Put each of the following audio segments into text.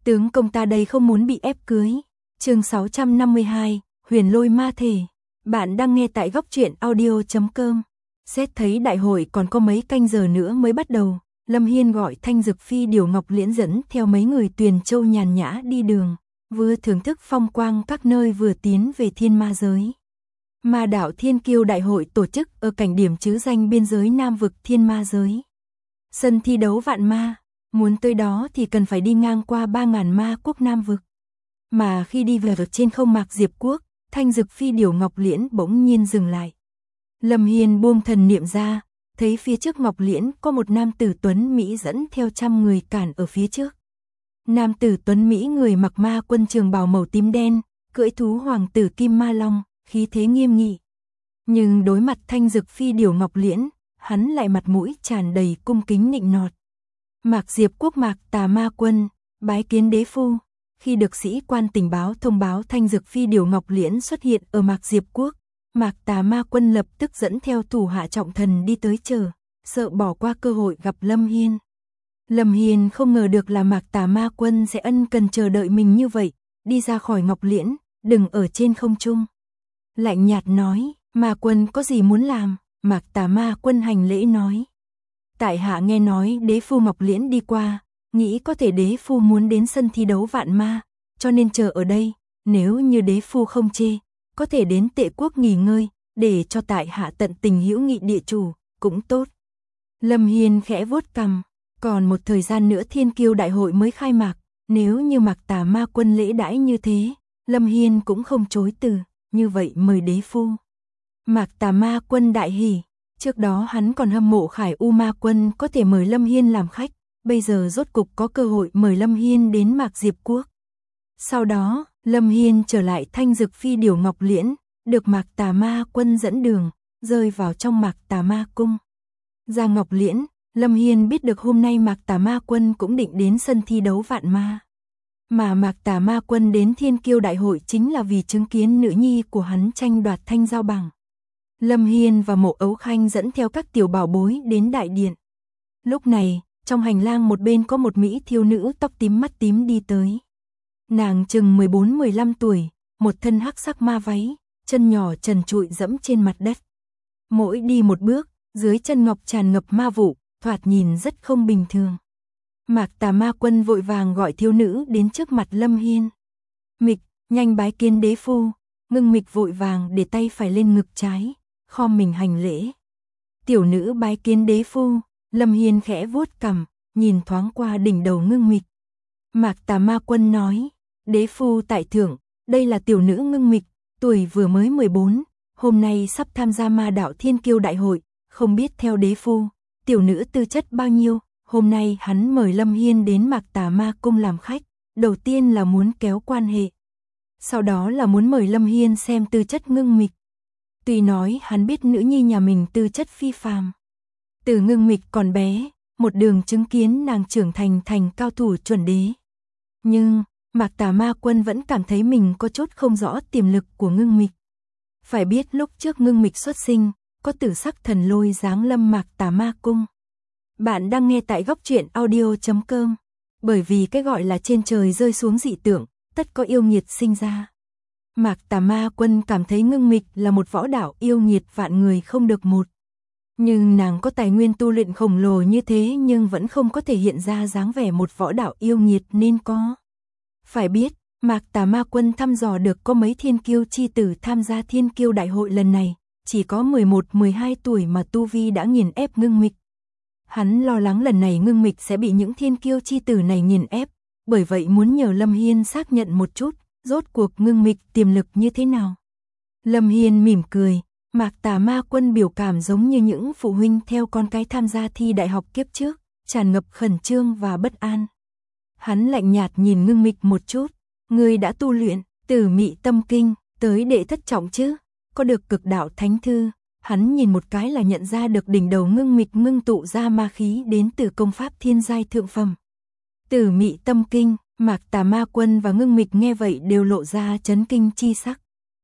Tướng công ta đây không muốn bị ép cưới. Chương 652, Huyền Lôi Ma Thể. Bạn đang nghe tại góc truyện audio.com. Xét thấy đại hội còn có mấy canh giờ nữa mới bắt đầu, Lâm Hiên gọi Thanh Dực Phi Điều Ngọc Liễn dẫn theo mấy người Tuyền Châu nhàn nhã đi đường, vừa thưởng thức phong quang các nơi vừa tiến về thiên ma giới. Ma đạo Thiên Kiêu đại hội tổ chức ở cảnh điểm trứ danh biên giới Nam vực thiên ma giới. Sân thi đấu vạn ma, muốn tới đó thì cần phải đi ngang qua 3.000 ma quốc Nam vực. Mà khi đi về trên không mạc Diệp Quốc, Thanh Dực Phi Điều Ngọc Liễn bỗng nhiên dừng lại. Lâm Hiên buông thần niệm ra, thấy phía trước Ngọc Liễn có một nam tử tuấn Mỹ dẫn theo trăm người cản ở phía trước. Nam tử tuấn Mỹ người mặc ma quân trường bào màu tím đen, cưỡi thú hoàng tử Kim Ma Long, khí thế nghiêm nghị. Nhưng đối mặt Thanh Dực Phi Điều Ngọc Liễn, hắn lại mặt mũi tràn đầy cung kính nịnh nọt. Mạc Diệp Quốc Mạc Tà Ma Quân, bái kiến đế phu. Khi được sĩ quan tình báo thông báo Thanh Dực Phi Điều Ngọc Liễn xuất hiện ở Mạc Diệp Quốc, Mạc Tà Ma Quân lập tức dẫn theo thủ hạ trọng thần đi tới chờ, sợ bỏ qua cơ hội gặp Lâm Hiên. Lâm Hiên không ngờ được là Mạc Tà Ma Quân sẽ ân cần chờ đợi mình như vậy, đi ra khỏi Ngọc Liễn, đừng ở trên không trung. Lạnh nhạt nói, Ma Quân có gì muốn làm? Mạc Tà Ma Quân hành lễ nói. Tại hạ nghe nói đế phu Ngọc Liễn đi qua, nghĩ có thể đế phu muốn đến sân thi đấu vạn ma, cho nên chờ ở đây, nếu như đế phu không chê, có thể đến Tệ Quốc nghỉ ngơi, để cho tại hạ tận tình hữu nghị địa chủ, cũng tốt. Lâm Hiên khẽ vuốt cằm, còn một thời gian nữa Thiên Kiêu đại hội mới khai mạc, nếu như Mạc Tà Ma Quân lễ đãi như thế, Lâm Hiên cũng không chối từ, như vậy mời đế phu. Mạc Tà Ma Quân đại hỉ, trước đó hắn còn hâm mộ Khải U Ma Quân có thể mời Lâm Hiên làm khách, bây giờ rốt cục có cơ hội mời Lâm Hiên đến Mạc Diệp Quốc. Sau đó, Lâm Hiên trở lại Thanh Dực Phi Điều Ngọc Liễn, được Mạc Tà Ma Quân dẫn đường, rơi vào trong Mạc Tà Ma Cung. Ra Ngọc Liễn, Lâm Hiên biết được hôm nay Mạc Tà Ma Quân cũng định đến sân thi đấu vạn ma. Mà Mạc Tà Ma Quân đến Thiên Kiêu đại hội chính là vì chứng kiến nữ nhi của hắn tranh đoạt thanh giao bảng. Lâm Hiên và Mộ Ấu Khanh dẫn theo các tiểu bảo bối đến đại điện. Lúc này, trong hành lang một bên có một mỹ thiếu nữ tóc tím mắt tím đi tới. Nàng chừng 14-15 tuổi, một thân hắc sắc ma váy, chân nhỏ trần trụi dẫm trên mặt đất. Mỗi đi một bước, dưới chân ngọc tràn ngập ma vụ, thoạt nhìn rất không bình thường. Mạc Tà Ma Quân vội vàng gọi thiếu nữ đến trước mặt Lâm Hiên. Mịch, nhanh bái kiến đế phu. Ngưng Mịch vội vàng để tay phải lên ngực trái, khom mình hành lễ. Tiểu nữ bái kiến đế phu. Lâm Hiên khẽ vuốt cằm, nhìn thoáng qua đỉnh đầu Ngưng Mịch. Mạc Tà Ma Quân nói, đế phu tại thượng, đây là tiểu nữ Ngưng Mịch, tuổi vừa mới 14, hôm nay sắp tham gia ma đạo Thiên Kiêu đại hội, không biết theo đế phu, tiểu nữ tư chất bao nhiêu. Hôm nay hắn mời Lâm Hiên đến Mạc Tà Ma Cung làm khách, đầu tiên là muốn kéo quan hệ. Sau đó là muốn mời Lâm Hiên xem tư chất Ngưng Mịch. Tuy nói hắn biết nữ nhi nhà mình tư chất phi phàm. Từ Ngưng Mịch còn bé, một đường chứng kiến nàng trưởng thành cao thủ chuẩn đế. Nhưng, Mạc Tà Ma Quân vẫn cảm thấy mình có chút không rõ tiềm lực của Ngưng Mịch. Phải biết lúc trước Ngưng Mịch xuất sinh, có tử sắc thần lôi giáng lâm Mạc Tà Ma Cung. Bạn đang nghe tại góc truyện audio.com. Bởi vì cái gọi là trên trời rơi xuống dị tượng, tất có yêu nghiệt sinh ra. Mạc Tà Ma Quân cảm thấy Ngưng Mịch là một võ đạo yêu nghiệt vạn người không được một. Nhưng nàng có tài nguyên tu luyện khổng lồ như thế nhưng vẫn không có thể hiện ra dáng vẻ một võ đạo yêu nghiệt nên có. Phải biết, Mạc Tà Ma Quân thăm dò được có mấy thiên kiêu chi tử tham gia Thiên Kiêu đại hội lần này, chỉ có 11-12 tuổi mà tu vi đã nghiền ép Ngưng Mịch. Hắn lo lắng lần này Ngưng Mịch sẽ bị những thiên kiêu chi tử này nghiền ép, bởi vậy muốn nhờ Lâm Hiên xác nhận một chút, rốt cuộc Ngưng Mịch tiềm lực như thế nào. Lâm Hiên mỉm cười, Mạc Tà Ma Quân biểu cảm giống như những phụ huynh theo con cái tham gia thi đại học kiếp trước, tràn ngập khẩn trương và bất an. Hắn lạnh nhạt nhìn Ngưng Mịch một chút, ngươi đã tu luyện Tử Mị Tâm Kinh tới đệ thất trọng chứ, có được Cực Đạo Thánh Thư. Hắn nhìn một cái là nhận ra được đỉnh đầu Ngưng Mịch ngưng tụ ra ma khí đến từ công pháp thiên giai thượng phẩm. Tử Mị Tâm Kinh, Mạc Tà Ma Quân và Ngưng Mịch nghe vậy đều lộ ra chấn kinh chi sắc.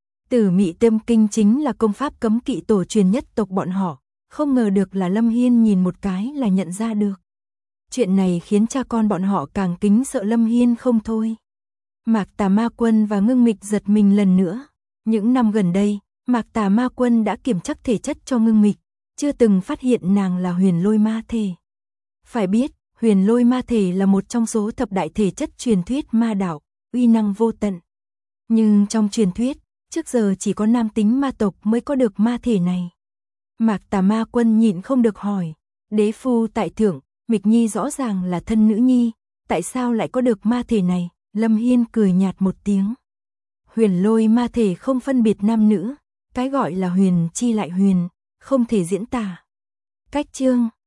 Tử Mị Tâm Kinh chính là công pháp cấm kỵ tổ truyền nhất tộc bọn họ, không ngờ được là Lâm Hiên nhìn một cái là nhận ra được. Chuyện này khiến cha con bọn họ càng kính sợ Lâm Hiên không thôi. Mạc Tà Ma Quân và Ngưng Mịch giật mình lần nữa. Những năm gần đây, Mạc Tà Ma Quân đã kiểm chắc thể chất cho Ngưng Mịch, chưa từng phát hiện nàng là huyền lôi ma thể. Phải biết, huyền lôi ma thể là một trong số thập đại thể chất truyền thuyết ma đạo, uy năng vô tận. Nhưng trong truyền thuyết, trước giờ chỉ có nam tính ma tộc mới có được ma thể này. Mạc Tà Ma Quân nhịn không được hỏi, đế phu tại thượng, Mịch Nhi rõ ràng là thân nữ nhi, tại sao lại có được ma thể này? Lâm Hiên cười nhạt một tiếng. Huyền lôi ma thể không phân biệt nam nữ, cái gọi là huyền chi lại huyền, không thể diễn tả. Cách chương